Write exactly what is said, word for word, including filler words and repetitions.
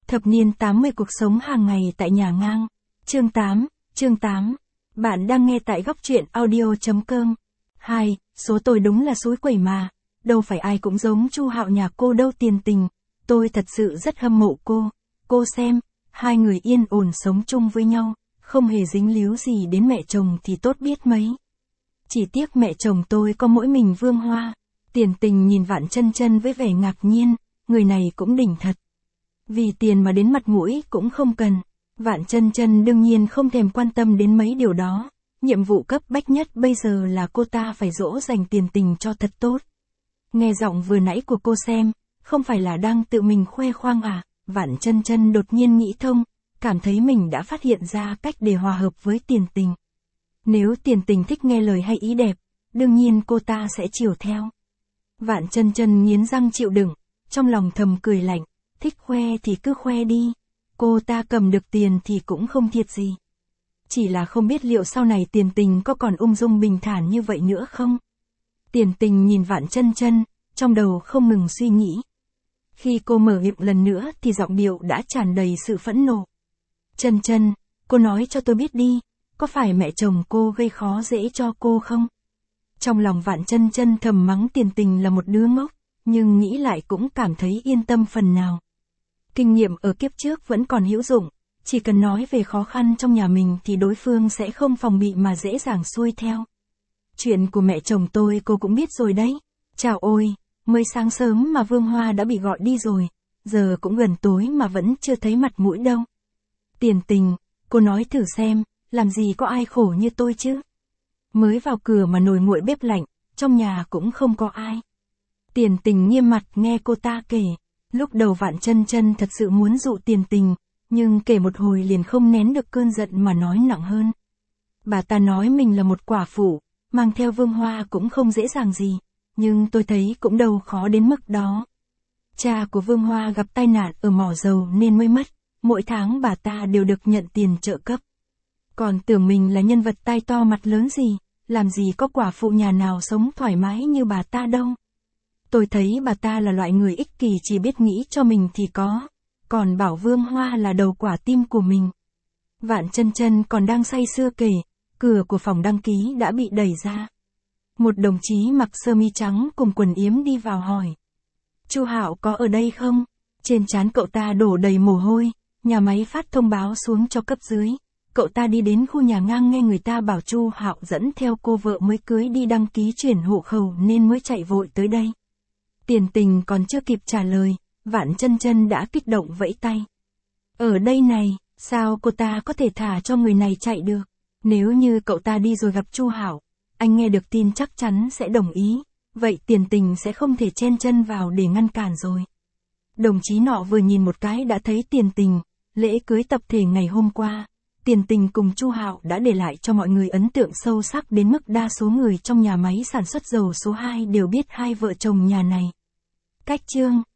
Thập niên tám mươi cuộc sống hàng ngày tại nhà ngang. Chương tám, chương tám. Bạn đang nghe tại góc truyện audio chấm com. hai. Số tôi đúng là xúi quẩy mà. Đâu phải ai cũng giống Chu Hạo nhà cô đâu Tiền Tình. Tôi thật sự rất hâm mộ cô. Cô xem, hai người yên ổn sống chung với nhau, không hề dính líu gì đến mẹ chồng thì tốt biết mấy. Chỉ tiếc mẹ chồng tôi có mỗi mình Vương Hoa. Tiền Tình nhìn Vạn Chân Chân với vẻ ngạc nhiên, người này cũng đỉnh thật. Vì tiền mà đến mặt mũi cũng không cần. Vạn Chân Chân đương nhiên không thèm quan tâm đến mấy điều đó. Nhiệm vụ cấp bách nhất bây giờ là cô ta phải dỗ dành Tiền Tình cho thật tốt. Nghe giọng vừa nãy của cô xem, không phải là đang tự mình khoe khoang à? Vạn Chân Chân đột nhiên nghĩ thông, cảm thấy mình đã phát hiện ra cách để hòa hợp với Tiền Tình. Nếu Tiền Tình thích nghe lời hay ý đẹp, đương nhiên cô ta sẽ chiều theo. Vạn Chân Chân nghiến răng chịu đựng, trong lòng thầm cười lạnh, thích khoe thì cứ khoe đi, cô ta cầm được tiền thì cũng không thiệt gì. Chỉ là không biết liệu sau này Tiền Tình có còn ung dung bình thản như vậy nữa không? Tiền Tình nhìn Vạn Chân Chân, trong đầu không ngừng suy nghĩ. Khi cô mở miệng lần nữa thì giọng điệu đã tràn đầy sự phẫn nộ. Chân Chân, cô nói cho tôi biết đi, có phải mẹ chồng cô gây khó dễ cho cô không? Trong lòng Vạn Chân Chân thầm mắng Tiền Tình là một đứa ngốc, nhưng nghĩ lại cũng cảm thấy yên tâm phần nào. Kinh nghiệm ở kiếp trước vẫn còn hữu dụng, chỉ cần nói về khó khăn trong nhà mình thì đối phương sẽ không phòng bị mà dễ dàng xuôi theo. Chuyện của mẹ chồng tôi cô cũng biết rồi đấy. Chào ôi, mới sáng sớm mà Vương Hoa đã bị gọi đi rồi, giờ cũng gần tối mà vẫn chưa thấy mặt mũi đâu. Tiền Tình, cô nói thử xem, làm gì có ai khổ như tôi chứ? Mới vào cửa mà nồi nguội bếp lạnh, trong nhà cũng không có ai. Tiền Tình nghiêm mặt nghe cô ta kể. Lúc đầu Vạn Chân Chân thật sự muốn dụ Tiền Tình, nhưng kể một hồi liền không nén được cơn giận mà nói nặng hơn. Bà ta nói mình là một quả phụ, mang theo Vương Hoa cũng không dễ dàng gì, nhưng tôi thấy cũng đâu khó đến mức đó. Cha của Vương Hoa gặp tai nạn ở mỏ dầu nên mới mất, mỗi tháng bà ta đều được nhận tiền trợ cấp. Còn tưởng mình là nhân vật tai to mặt lớn gì, làm gì có quả phụ nhà nào sống thoải mái như bà ta đâu. Tôi thấy bà ta là loại người ích kỷ chỉ biết nghĩ cho mình thì có, còn bảo Vương Hoa là đầu quả tim của mình. Vạn Chân Chân còn đang say sưa kể, cửa của phòng đăng ký đã bị đẩy ra. Một đồng chí mặc sơ mi trắng cùng quần yếm đi vào hỏi. Chu Hạo có ở đây không? Trên trán cậu ta đổ đầy mồ hôi, nhà máy phát thông báo xuống cho cấp dưới. Cậu ta đi đến khu nhà ngang nghe người ta bảo Chu Hạo dẫn theo cô vợ mới cưới đi đăng ký chuyển hộ khẩu nên mới chạy vội tới đây. Tiền Tình còn chưa kịp trả lời, Vạn Chân Chân đã kích động vẫy tay. Ở đây này, sao cô ta có thể thả cho người này chạy được? Nếu như cậu ta đi rồi gặp Chu Hạo, anh nghe được tin chắc chắn sẽ đồng ý, vậy Tiền Tình sẽ không thể chen chân vào để ngăn cản rồi. Đồng chí nọ vừa nhìn một cái đã thấy Tiền Tình, lễ cưới tập thể ngày hôm qua, Tiền Tình cùng Chu Hạo đã để lại cho mọi người ấn tượng sâu sắc đến mức đa số người trong nhà máy sản xuất dầu số hai đều biết hai vợ chồng nhà này. Cách chương